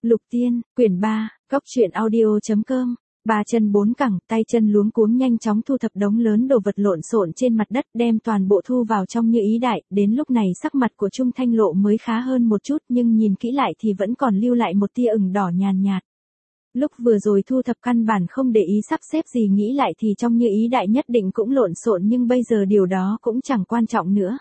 Lục Tiên, quyển 3, góc truyện audio.com. Ba chân bốn cẳng, tay chân luống cuống nhanh chóng thu thập đống lớn đồ vật lộn xộn trên mặt đất, đem toàn bộ thu vào trong Như Ý Đại. Đến lúc này sắc mặt của Trung Thanh Lộ mới khá hơn một chút, nhưng nhìn kỹ lại thì vẫn còn lưu lại một tia ửng đỏ nhàn nhạt. Lúc vừa rồi thu thập căn bản không để ý sắp xếp gì, nghĩ lại thì trong Như Ý Đại nhất định cũng lộn xộn, nhưng bây giờ điều đó cũng chẳng quan trọng nữa.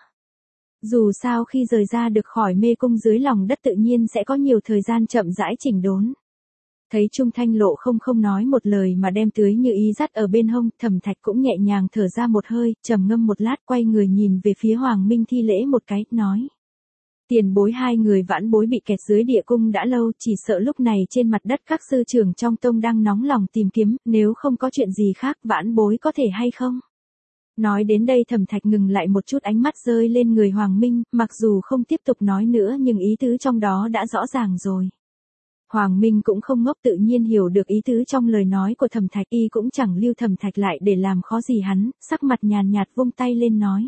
Dù sao khi rời ra được khỏi mê cung dưới lòng đất tự nhiên sẽ có nhiều thời gian chậm rãi chỉnh đốn. Thấy Trung Thanh Lộ không nói một lời mà đem Tưới Như Ý dắt ở bên hông, Thẩm Thạch cũng nhẹ nhàng thở ra một hơi, trầm ngâm một lát, quay người nhìn về phía Hoàng Minh thi lễ một cái, nói: Tiền bối, hai người vãn bối bị kẹt dưới địa cung đã lâu, chỉ sợ lúc này trên mặt đất các sư trưởng trong tông đang nóng lòng tìm kiếm, nếu không có chuyện gì khác vãn bối có thể hay không? Nói đến đây Thẩm Thạch ngừng lại một chút, ánh mắt rơi lên người Hoàng Minh, mặc dù không tiếp tục nói nữa nhưng ý tứ trong đó đã rõ ràng rồi. Hoàng Minh cũng không ngốc, tự nhiên hiểu được ý tứ trong lời nói của Thẩm Thạch, y cũng chẳng lưu Thẩm Thạch lại để làm khó gì hắn, sắc mặt nhàn nhạt vung tay lên nói: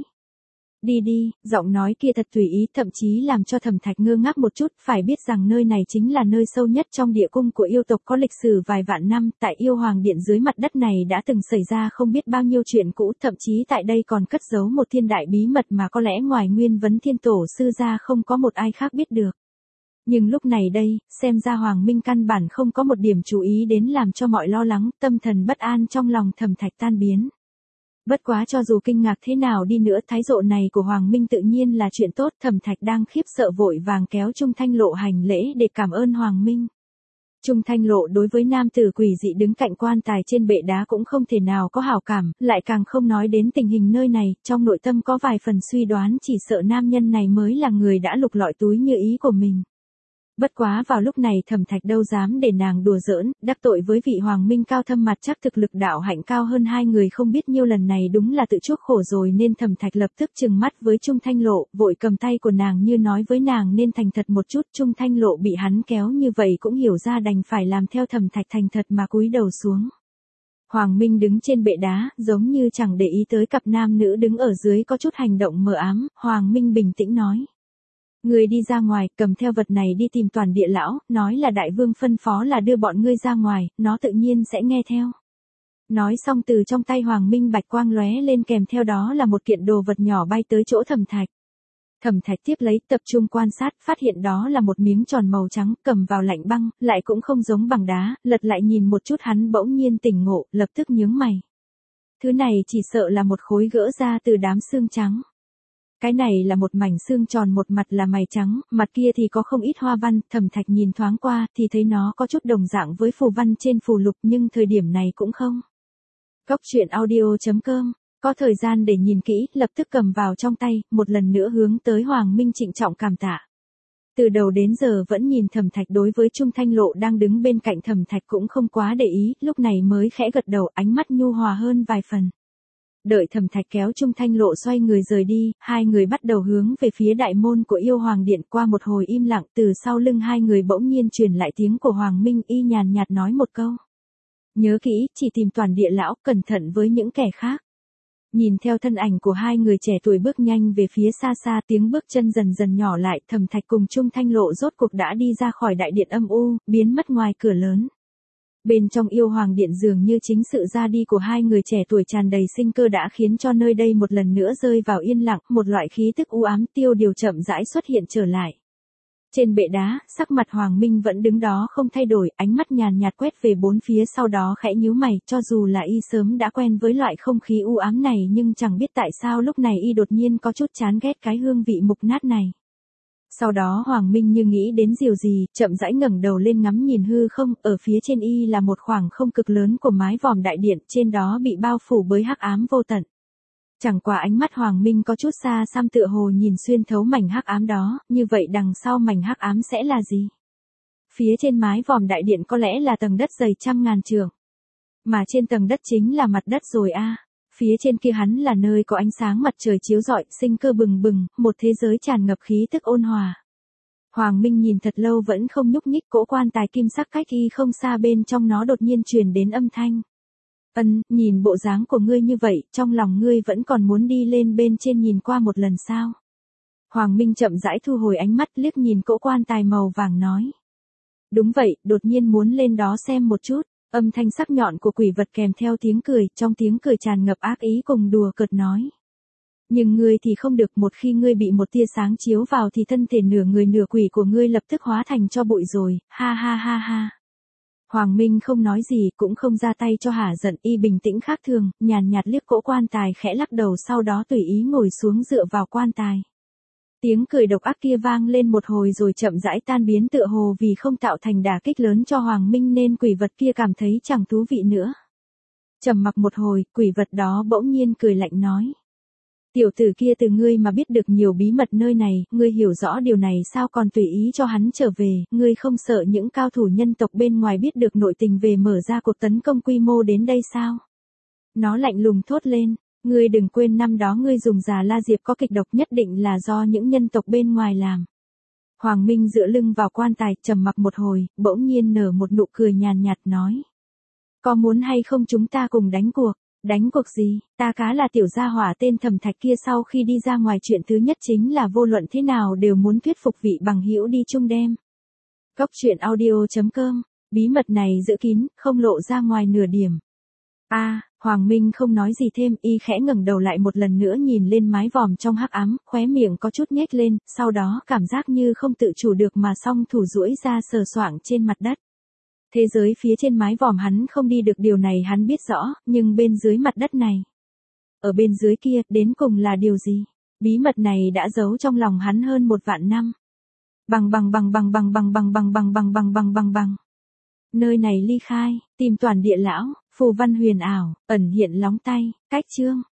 Đi đi, giọng nói kia thật tùy ý, thậm chí làm cho Thẩm Thạch ngơ ngác một chút, phải biết rằng nơi này chính là nơi sâu nhất trong địa cung của yêu tộc, có lịch sử vài vạn năm, tại yêu hoàng điện dưới mặt đất này đã từng xảy ra không biết bao nhiêu chuyện cũ, thậm chí tại đây còn cất giấu một thiên đại bí mật mà có lẽ ngoài Nguyên Vấn Thiên Tổ sư ra không có một ai khác biết được. Nhưng lúc này đây, xem ra Hoàng Minh căn bản không có một điểm chú ý đến, làm cho mọi lo lắng, tâm thần bất an trong lòng Thẩm Thạch tan biến. Bất quá cho dù kinh ngạc thế nào đi nữa, thái độ này của Hoàng Minh tự nhiên là chuyện tốt. Thẩm Thạch đang khiếp sợ vội vàng kéo Trung Thanh Lộ hành lễ để cảm ơn Hoàng Minh. Trung Thanh Lộ đối với nam tử quỷ dị đứng cạnh quan tài trên bệ đá cũng không thể nào có hảo cảm, lại càng không nói đến tình hình nơi này, trong nội tâm có vài phần suy đoán, chỉ sợ nam nhân này mới là người đã lục lọi túi Như Ý của mình. Bất quá vào lúc này Thẩm Thạch đâu dám để nàng đùa giỡn, đắc tội với vị Hoàng Minh cao thâm mặt chắc thực lực đạo hạnh cao hơn hai người không biết nhiêu lần này, đúng là tự chuốc khổ rồi, nên Thẩm Thạch lập tức trừng mắt với Trung Thanh Lộ, vội cầm tay của nàng như nói với nàng nên thành thật một chút. Trung Thanh Lộ bị hắn kéo như vậy cũng hiểu ra, đành phải làm theo Thẩm Thạch thành thật mà cúi đầu xuống. Hoàng Minh đứng trên bệ đá, giống như chẳng để ý tới cặp nam nữ đứng ở dưới có chút hành động mờ ám. Hoàng Minh bình tĩnh nói: Ngươi đi ra ngoài, cầm theo vật này đi tìm Toàn Địa lão, nói là đại vương phân phó là đưa bọn ngươi ra ngoài, nó tự nhiên sẽ nghe theo. Nói xong từ trong tay Hoàng Minh bạch quang lóe lên, kèm theo đó là một kiện đồ vật nhỏ bay tới chỗ Thẩm Thạch. Thẩm Thạch tiếp lấy, tập trung quan sát, phát hiện đó là một miếng tròn màu trắng, cầm vào lạnh băng, lại cũng không giống bằng đá, lật lại nhìn một chút hắn bỗng nhiên tỉnh ngộ, lập tức nhướng mày. Thứ này chỉ sợ là một khối gỡ ra từ đám xương trắng. Cái này là một mảnh xương tròn, một mặt là mày trắng, mặt kia thì có không ít hoa văn. Thẩm Thạch nhìn thoáng qua thì thấy nó có chút đồng dạng với phù văn trên phù lục, nhưng thời điểm này cũng không. Góc truyện audio.com. Có thời gian để nhìn kỹ, lập tức cầm vào trong tay, một lần nữa hướng tới Hoàng Minh trịnh trọng cảm tạ. Từ đầu đến giờ vẫn nhìn Thẩm Thạch, đối với Trung Thanh Lộ đang đứng bên cạnh Thẩm Thạch cũng không quá để ý, lúc này mới khẽ gật đầu, ánh mắt nhu hòa hơn vài phần. Đợi Thẩm Thạch kéo Trung Thanh Lộ xoay người rời đi, hai người bắt đầu hướng về phía đại môn của yêu hoàng điện. Qua một hồi im lặng, từ sau lưng hai người bỗng nhiên truyền lại tiếng của Hoàng Minh, y nhàn nhạt nói một câu: Nhớ kỹ, chỉ tìm Toàn Địa lão, cẩn thận với những kẻ khác. Nhìn theo thân ảnh của hai người trẻ tuổi bước nhanh về phía xa xa, tiếng bước chân dần dần nhỏ lại, Thẩm Thạch cùng Trung Thanh Lộ rốt cuộc đã đi ra khỏi đại điện âm u, biến mất ngoài cửa lớn. Bên trong yêu hoàng điện dường như chính sự ra đi của hai người trẻ tuổi tràn đầy sinh cơ đã khiến cho nơi đây một lần nữa rơi vào yên lặng, một loại khí tức u ám tiêu điều chậm rãi xuất hiện trở lại. Trên bệ đá, sắc mặt Hoàng Minh vẫn đứng đó không thay đổi, ánh mắt nhàn nhạt quét về bốn phía, sau đó khẽ nhíu mày, cho dù là y sớm đã quen với loại không khí u ám này nhưng chẳng biết tại sao lúc này y đột nhiên có chút chán ghét cái hương vị mục nát này. Sau đó Hoàng Minh như nghĩ đến điều gì, chậm rãi ngẩng đầu lên ngắm nhìn hư không, ở phía trên y là một khoảng không cực lớn của mái vòm đại điện, trên đó bị bao phủ bởi hắc ám vô tận. Chẳng qua ánh mắt Hoàng Minh có chút xa xăm, tựa hồ nhìn xuyên thấu mảnh hắc ám đó, như vậy đằng sau mảnh hắc ám sẽ là gì? Phía trên mái vòm đại điện có lẽ là tầng đất dày trăm ngàn trượng. Mà trên tầng đất chính là mặt đất rồi a. Phía trên kia hắn là nơi có ánh sáng mặt trời chiếu rọi, sinh cơ bừng bừng, một thế giới tràn ngập khí tức ôn hòa. Hoàng Minh nhìn thật lâu vẫn không nhúc nhích, cỗ quan tài kim sắc cách y không xa, bên trong nó đột nhiên truyền đến âm thanh: Nhìn bộ dáng của ngươi như vậy, trong lòng ngươi vẫn còn muốn đi lên bên trên nhìn qua một lần sao? Hoàng Minh chậm rãi thu hồi ánh mắt, liếc nhìn cỗ quan tài màu vàng nói: Đúng vậy, đột nhiên muốn lên đó xem một chút. Âm thanh sắc nhọn của quỷ vật kèm theo tiếng cười, trong tiếng cười tràn ngập ác ý cùng đùa cợt nói. Nhưng ngươi thì không được, một khi ngươi bị một tia sáng chiếu vào thì thân thể nửa người nửa quỷ của ngươi lập tức hóa thành tro bụi rồi, ha ha ha ha. Hoàng Minh không nói gì, cũng không ra tay cho hả giận, y bình tĩnh khác thường, nhàn nhạt liếc cỗ quan tài khẽ lắc đầu, sau đó tùy ý ngồi xuống dựa vào quan tài. Tiếng cười độc ác kia vang lên một hồi rồi chậm rãi tan biến, tựa hồ vì không tạo thành đả kích lớn cho Hoàng Minh nên quỷ vật kia cảm thấy chẳng thú vị nữa. Trầm mặc một hồi, quỷ vật đó bỗng nhiên cười lạnh nói. Tiểu tử kia từ ngươi mà biết được nhiều bí mật nơi này, ngươi hiểu rõ điều này sao còn tùy ý cho hắn trở về, ngươi không sợ những cao thủ nhân tộc bên ngoài biết được nội tình về mở ra cuộc tấn công quy mô đến đây sao? Nó lạnh lùng thốt lên, ngươi đừng quên năm đó ngươi dùng già La Diệp có kịch độc, nhất định là do những nhân tộc bên ngoài làm. Hoàng Minh dựa lưng vào quan tài, trầm mặc một hồi, bỗng nhiên nở một nụ cười nhàn nhạt nói. Có muốn hay không chúng ta cùng đánh cuộc? Đánh cuộc gì? Ta cá là tiểu gia hỏa tên Thẩm Thạch kia, sau khi đi ra ngoài chuyện thứ nhất chính là vô luận thế nào đều muốn thuyết phục vị bằng hữu đi chung đem. Góc truyện audio.com, bí mật này giữ kín, không lộ ra ngoài nửa điểm. Hoàng Minh không nói gì thêm, y khẽ ngẩng đầu lại một lần nữa nhìn lên mái vòm trong hắc ám, khóe miệng có chút nhếch lên, sau đó cảm giác như không tự chủ được mà song thủ duỗi ra sờ soạng trên mặt đất. Thế giới phía trên mái vòm hắn không đi được, điều này hắn biết rõ, nhưng bên dưới mặt đất này, ở bên dưới kia, đến cùng là điều gì? Bí mật này đã giấu trong lòng hắn hơn 1 vạn năm. Bằng. Nơi này ly khai, tìm toàn địa lão, phù văn huyền ảo, ẩn hiện lóng tay, cách chương.